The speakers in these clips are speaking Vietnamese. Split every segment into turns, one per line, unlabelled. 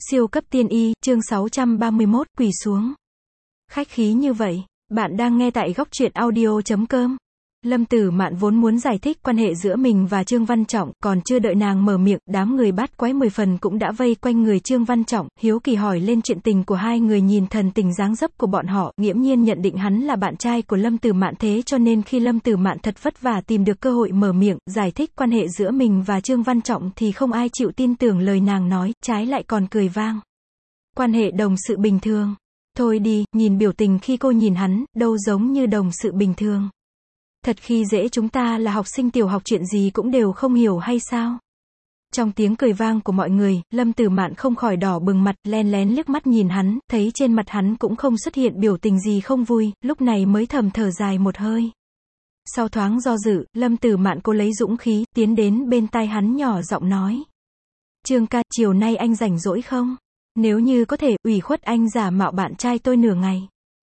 Siêu cấp tiên y, chương 631, quỳ xuống. Khách khí như vậy, bạn đang nghe tại góc truyện audio.com. Lâm Tử Mạn vốn muốn giải thích quan hệ giữa mình và Trương Văn Trọng, còn chưa đợi nàng mở miệng, đám người bát quái 10 phần cũng đã vây quanh người Trương Văn Trọng, hiếu kỳ hỏi lên chuyện tình của hai người. Nhìn thần tình dáng dấp của bọn họ, nghiễm nhiên nhận định hắn là bạn trai của Lâm Tử Mạn, thế cho nên khi Lâm Tử Mạn thật vất vả tìm được cơ hội mở miệng, giải thích quan hệ giữa mình và Trương Văn Trọng thì không ai chịu tin tưởng lời nàng nói, trái lại còn cười vang. Quan hệ đồng sự bình thường. Thôi đi, nhìn biểu tình khi cô nhìn hắn, đâu giống như đồng sự bình thường. Thật khi dễ chúng ta là học sinh tiểu học chuyện gì cũng đều không hiểu hay sao? Trong tiếng cười vang của mọi người, Lâm Tử Mạn không khỏi đỏ bừng mặt, len lén liếc mắt nhìn hắn, thấy trên mặt hắn cũng không xuất hiện biểu tình gì không vui, lúc này mới thầm thở dài một hơi. Sau thoáng do dự, Lâm Tử Mạn cô lấy dũng khí, tiến đến bên tai hắn nhỏ giọng nói. Trương ca, chiều nay anh rảnh rỗi không? Nếu như có thể, ủy khuất anh giả mạo bạn trai tôi nửa ngày.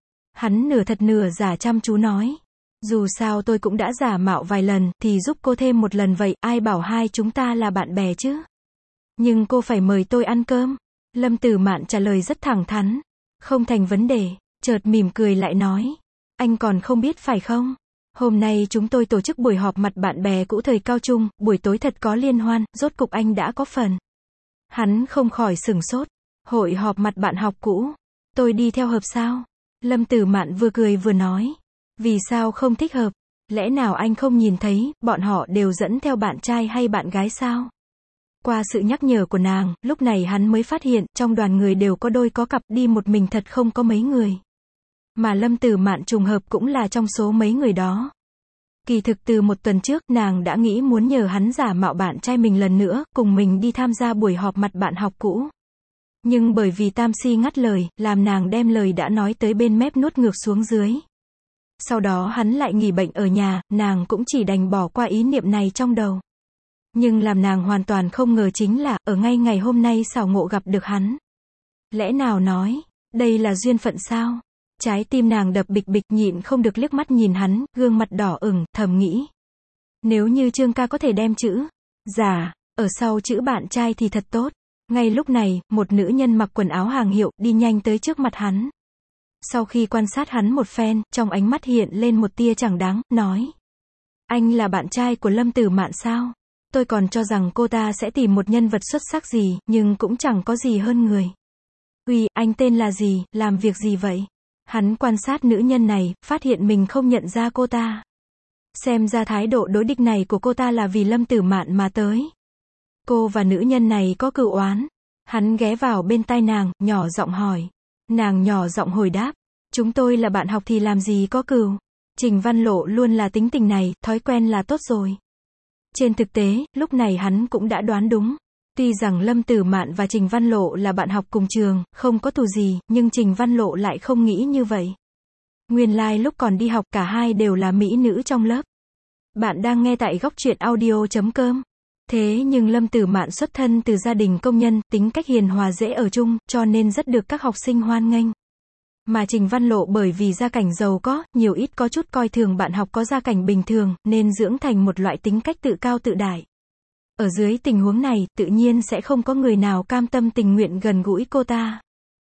Hắn nửa thật nửa giả chăm chú nói. Dù sao tôi cũng đã giả mạo vài lần, thì giúp cô thêm một lần vậy, ai bảo hai chúng ta là bạn bè chứ? Nhưng cô phải mời tôi ăn cơm. Lâm Tử Mạn trả lời rất thẳng thắn. Không thành vấn đề, chợt mỉm cười lại nói. Anh còn không biết phải không? Hôm nay chúng tôi tổ chức buổi họp mặt bạn bè cũ thời cao trung, buổi tối thật có liên hoan, rốt cục anh đã có phần. Hắn không khỏi sửng sốt. Hội họp mặt bạn học cũ. Tôi đi theo hợp sao? Lâm Tử Mạn vừa cười vừa nói. Vì sao không thích hợp? Lẽ nào anh không nhìn thấy, bọn họ đều dẫn theo bạn trai hay bạn gái sao? Qua sự nhắc nhở của nàng, lúc này hắn mới phát hiện, trong đoàn người đều có đôi có cặp, đi một mình thật không có mấy người. Mà Lâm Tử Mạn trùng hợp cũng là trong số mấy người đó. Kỳ thực từ một tuần trước, nàng đã nghĩ muốn nhờ hắn giả mạo bạn trai mình lần nữa, cùng mình đi tham gia buổi họp mặt bạn học cũ. Nhưng bởi vì Tam Si ngắt lời, làm nàng đem lời đã nói tới bên mép nuốt ngược xuống dưới. Sau đó hắn lại nghỉ bệnh ở nhà, nàng cũng chỉ đành bỏ qua ý niệm này trong đầu. Nhưng làm nàng hoàn toàn không ngờ chính là, ở ngay ngày hôm nay xảo ngộ gặp được hắn. Lẽ nào nói, đây là duyên phận sao? Trái tim nàng đập bịch bịch, nhịn không được liếc mắt nhìn hắn, gương mặt đỏ ửng, thầm nghĩ. Nếu như Trương ca có thể đem chữ giả ở sau chữ bạn trai thì thật tốt. Ngay lúc này, một nữ nhân mặc quần áo hàng hiệu, đi nhanh tới trước mặt hắn. Sau khi quan sát hắn một phen, trong ánh mắt hiện lên một tia chẳng đáng, nói. Anh là bạn trai của Lâm Tử Mạn sao? Tôi còn cho rằng cô ta sẽ tìm một nhân vật xuất sắc gì, nhưng cũng chẳng có gì hơn người. Uy, anh tên là gì, làm việc gì vậy? Hắn quan sát nữ nhân này, phát hiện mình không nhận ra cô ta. Xem ra thái độ đối địch này của cô ta là vì Lâm Tử Mạn mà tới. Cô và nữ nhân này có cựu oán. Hắn ghé vào bên tai nàng, nhỏ giọng hỏi. Nàng nhỏ giọng hồi đáp. Chúng tôi là bạn học thì làm gì có cừu. Trình Văn Lộ luôn là tính tình này, thói quen là tốt rồi. Trên thực tế, lúc này hắn cũng đã đoán đúng. Tuy rằng Lâm Tử Mạn và Trình Văn Lộ là bạn học cùng trường, không có thù gì, nhưng Trình Văn Lộ lại không nghĩ như vậy. Nguyên lai lúc còn đi học cả hai đều là mỹ nữ trong lớp. Bạn đang nghe tại góc truyện audio.com. Thế nhưng Lâm Tử Mạn xuất thân từ gia đình công nhân, tính cách hiền hòa dễ ở chung, cho nên rất được các học sinh hoan nghênh. Mà Trình Văn Lộ bởi vì gia cảnh giàu có, nhiều ít có chút coi thường bạn học có gia cảnh bình thường, nên dưỡng thành một loại tính cách tự cao tự đại. Ở dưới tình huống này, tự nhiên sẽ không có người nào cam tâm tình nguyện gần gũi cô ta.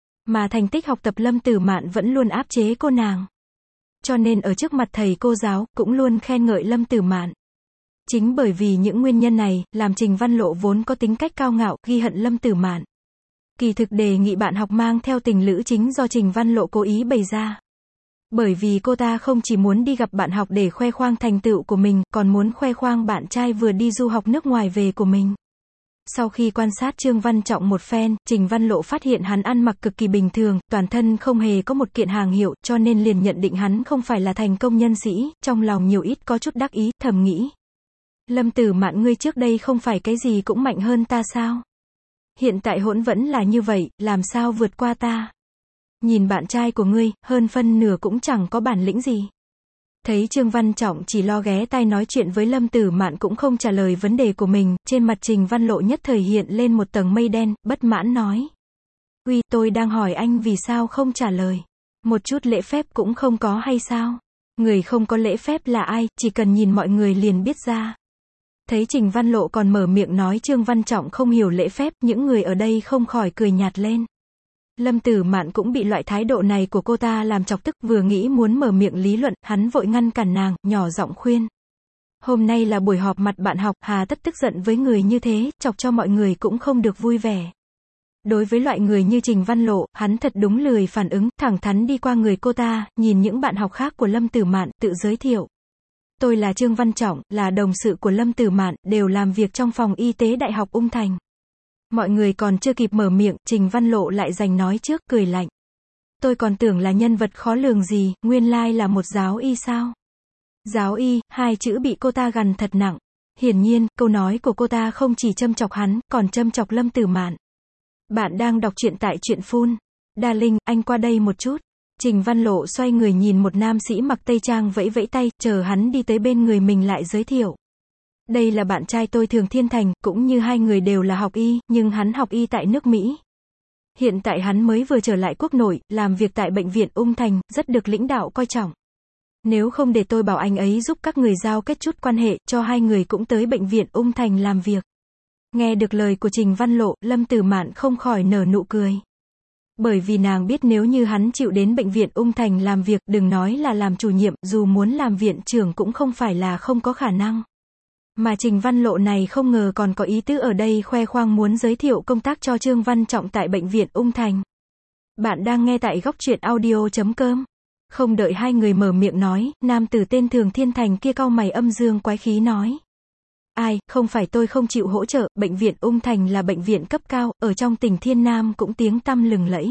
Mà thành tích học tập Lâm Tử Mạn vẫn luôn áp chế cô nàng. Cho nên ở trước mặt thầy cô giáo, cũng luôn khen ngợi Lâm Tử Mạn. Chính bởi vì những nguyên nhân này, làm Trình Văn Lộ vốn có tính cách cao ngạo, ghi hận Lâm Tử Mạn. Kỳ thực đề nghị bạn học mang theo tình lữ chính do Trình Văn Lộ cố ý bày ra. Bởi vì cô ta không chỉ muốn đi gặp bạn học để khoe khoang thành tựu của mình, còn muốn khoe khoang bạn trai vừa đi du học nước ngoài về của mình. Sau khi quan sát Trương Văn Trọng một phen, Trình Văn Lộ phát hiện hắn ăn mặc cực kỳ bình thường, toàn thân không hề có một kiện hàng hiệu, cho nên liền nhận định hắn không phải là thành công nhân sĩ, trong lòng nhiều ít có chút đắc ý, thầm nghĩ. Lâm Tử Mạn, ngươi trước đây không phải cái gì cũng mạnh hơn ta sao? Hiện tại hỗn vẫn là như vậy, làm sao vượt qua ta? Nhìn bạn trai của ngươi, hơn phân nửa cũng chẳng có bản lĩnh gì. Thấy Trương Văn Trọng chỉ lo ghé tai nói chuyện với Lâm Tử Mạn cũng không trả lời vấn đề của mình, trên mặt Trình Văn Lộ nhất thời hiện lên một tầng mây đen, bất mãn nói. Uy, tôi đang hỏi anh vì sao không trả lời. Một chút lễ phép cũng không có hay sao? Người không có lễ phép là ai, chỉ cần nhìn mọi người liền biết ra. Thấy Trình Văn Lộ còn mở miệng nói Trương Văn Trọng không hiểu lễ phép, những người ở đây không khỏi cười nhạt lên. Lâm Tử Mạn cũng bị loại thái độ này của cô ta làm chọc tức, vừa nghĩ muốn mở miệng lý luận, hắn vội ngăn cản nàng, nhỏ giọng khuyên. Hôm nay là buổi họp mặt bạn học, hà tất tức giận với người như thế, chọc cho mọi người cũng không được vui vẻ. Đối với loại người như Trình Văn Lộ, hắn thật đúng lười phản ứng, thẳng thắn đi qua người cô ta, nhìn những bạn học khác của Lâm Tử Mạn, tự giới thiệu. Tôi là Trương Văn Trọng, là đồng sự của Lâm Tử Mạn, đều làm việc trong phòng y tế Đại học Ung Thành. Mọi người còn chưa kịp mở miệng, Trình Văn Lộ lại giành nói trước, cười lạnh. Tôi còn tưởng là nhân vật khó lường gì, nguyên lai là một giáo y sao? Giáo y, hai chữ bị cô ta gằn thật nặng. Hiển nhiên, câu nói của cô ta không chỉ châm chọc hắn, còn châm chọc Lâm Tử Mạn. Bạn đang đọc truyện tại truyện phun. Đà Linh, anh qua đây một chút. Trình Văn Lộ xoay người nhìn một nam sĩ mặc tây trang vẫy vẫy tay, chờ hắn đi tới bên người mình lại giới thiệu. Đây là bạn trai tôi Thường Thiên Thành, cũng như hai người đều là học y, nhưng hắn học y tại nước Mỹ. Hiện tại hắn mới vừa trở lại quốc nội, làm việc tại bệnh viện Ung Thành, rất được lãnh đạo coi trọng. Nếu không để tôi bảo anh ấy giúp các người giao kết chút quan hệ, cho hai người cũng tới bệnh viện Ung Thành làm việc. Nghe được lời của Trình Văn Lộ, Lâm Tử Mạn không khỏi nở nụ cười. Bởi vì nàng biết nếu như hắn chịu đến bệnh viện Ung Thành làm việc, đừng nói là làm chủ nhiệm, dù muốn làm viện trưởng cũng không phải là không có khả năng. Mà Trình Văn Lộ này không ngờ còn có ý tứ ở đây khoe khoang muốn giới thiệu công tác cho Trương Văn Trọng tại bệnh viện Ung Thành. Bạn đang nghe tại góc truyện audio.com. Không đợi hai người mở miệng nói, nam tử tên Thường Thiên Thành kia cau mày âm dương quái khí nói. Ai, không phải tôi không chịu hỗ trợ, bệnh viện Ung Thành là bệnh viện cấp cao, ở trong tỉnh Thiên Nam cũng tiếng tăm lừng lẫy.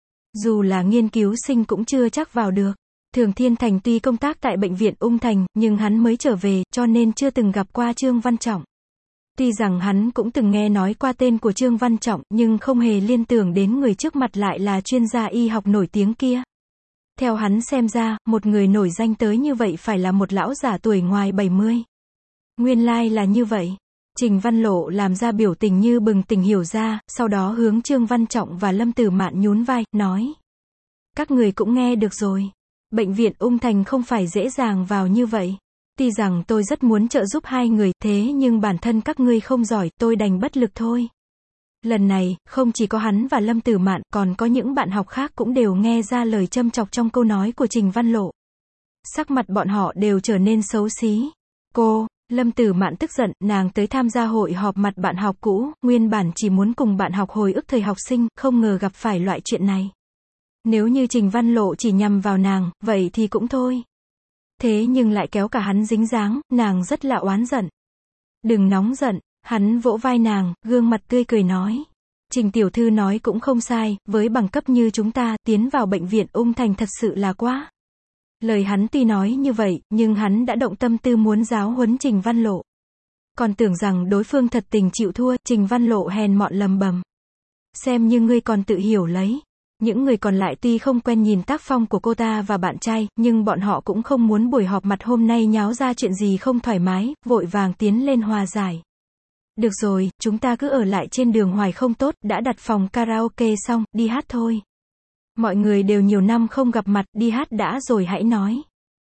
Dù là nghiên cứu sinh cũng chưa chắc vào được. Thường Thiên Thành tuy công tác tại bệnh viện Ung Thành, nhưng hắn mới trở về, cho nên chưa từng gặp qua Trương Văn Trọng. Tuy rằng hắn cũng từng nghe nói qua tên của Trương Văn Trọng, nhưng không hề liên tưởng đến người trước mặt lại là chuyên gia y học nổi tiếng kia. Theo hắn xem ra, một người nổi danh tới như vậy phải là một lão giả tuổi ngoài 70. Nguyên lai là như vậy. Trình Văn Lộ làm ra biểu tình như bừng tỉnh hiểu ra, sau đó hướng Trương Văn Trọng và Lâm Tử Mạn nhún vai, nói. Các người cũng nghe được rồi. Bệnh viện Ung Thành không phải dễ dàng vào như vậy. Tuy rằng tôi rất muốn trợ giúp hai người, thế nhưng bản thân các ngươi không giỏi, tôi đành bất lực thôi. Lần này, không chỉ có hắn và Lâm Tử Mạn, còn có những bạn học khác cũng đều nghe ra lời châm chọc trong câu nói của Trình Văn Lộ. Sắc mặt bọn họ đều trở nên xấu xí. Cô, Lâm Tử Mạn tức giận, nàng tới tham gia hội họp mặt bạn học cũ, nguyên bản chỉ muốn cùng bạn học hồi ức thời học sinh, không ngờ gặp phải loại chuyện này. Nếu như Trình Văn Lộ chỉ nhằm vào nàng, vậy thì cũng thôi. Thế nhưng lại kéo cả hắn dính dáng, nàng rất là oán giận. Đừng nóng giận, hắn vỗ vai nàng, gương mặt tươi cười nói. Trình tiểu thư nói cũng không sai, với bằng cấp như chúng ta, tiến vào bệnh viện Ung Thành thật sự là quá. Lời hắn tuy nói như vậy, nhưng hắn đã động tâm tư muốn giáo huấn Trình Văn Lộ. Còn tưởng rằng đối phương thật tình chịu thua, Trình Văn Lộ hèn mọn lầm bầm. Xem như ngươi còn tự hiểu lấy. Những người còn lại tuy không quen nhìn tác phong của cô ta và bạn trai, nhưng bọn họ cũng không muốn buổi họp mặt hôm nay nháo ra chuyện gì không thoải mái, vội vàng tiến lên hòa giải. Được rồi, chúng ta cứ ở lại trên đường Hoài không tốt, đã đặt phòng karaoke xong, đi hát thôi. Mọi người đều nhiều năm không gặp mặt, đi hát đã rồi hãy nói.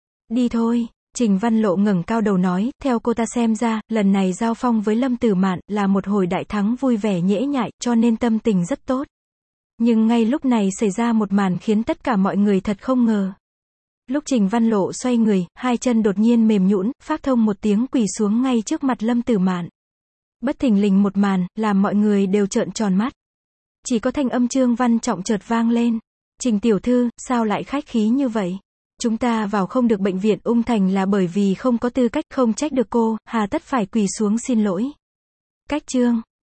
Đi thôi, Trình Văn Lộ ngẩng cao đầu nói, theo cô ta xem ra, lần này giao phong với Lâm Tử Mạn là một hồi đại thắng vui vẻ nhễ nhại, cho nên tâm tình rất tốt. Nhưng ngay lúc này xảy ra một màn khiến tất cả mọi người thật không ngờ. Lúc Trình Văn Lộ xoay người, hai chân đột nhiên mềm nhũn, phát thông một tiếng quỳ xuống ngay trước mặt Lâm Tử Mạn. Bất thình lình một màn, làm mọi người đều trợn tròn mắt. Chỉ có thanh âm Trương Văn Trọng chợt vang lên. Trình tiểu thư, sao lại khách khí như vậy? Chúng ta vào không được bệnh viện Ung Thành là bởi vì không có tư cách, không trách được cô, hà tất phải quỳ xuống xin lỗi. Cách Trương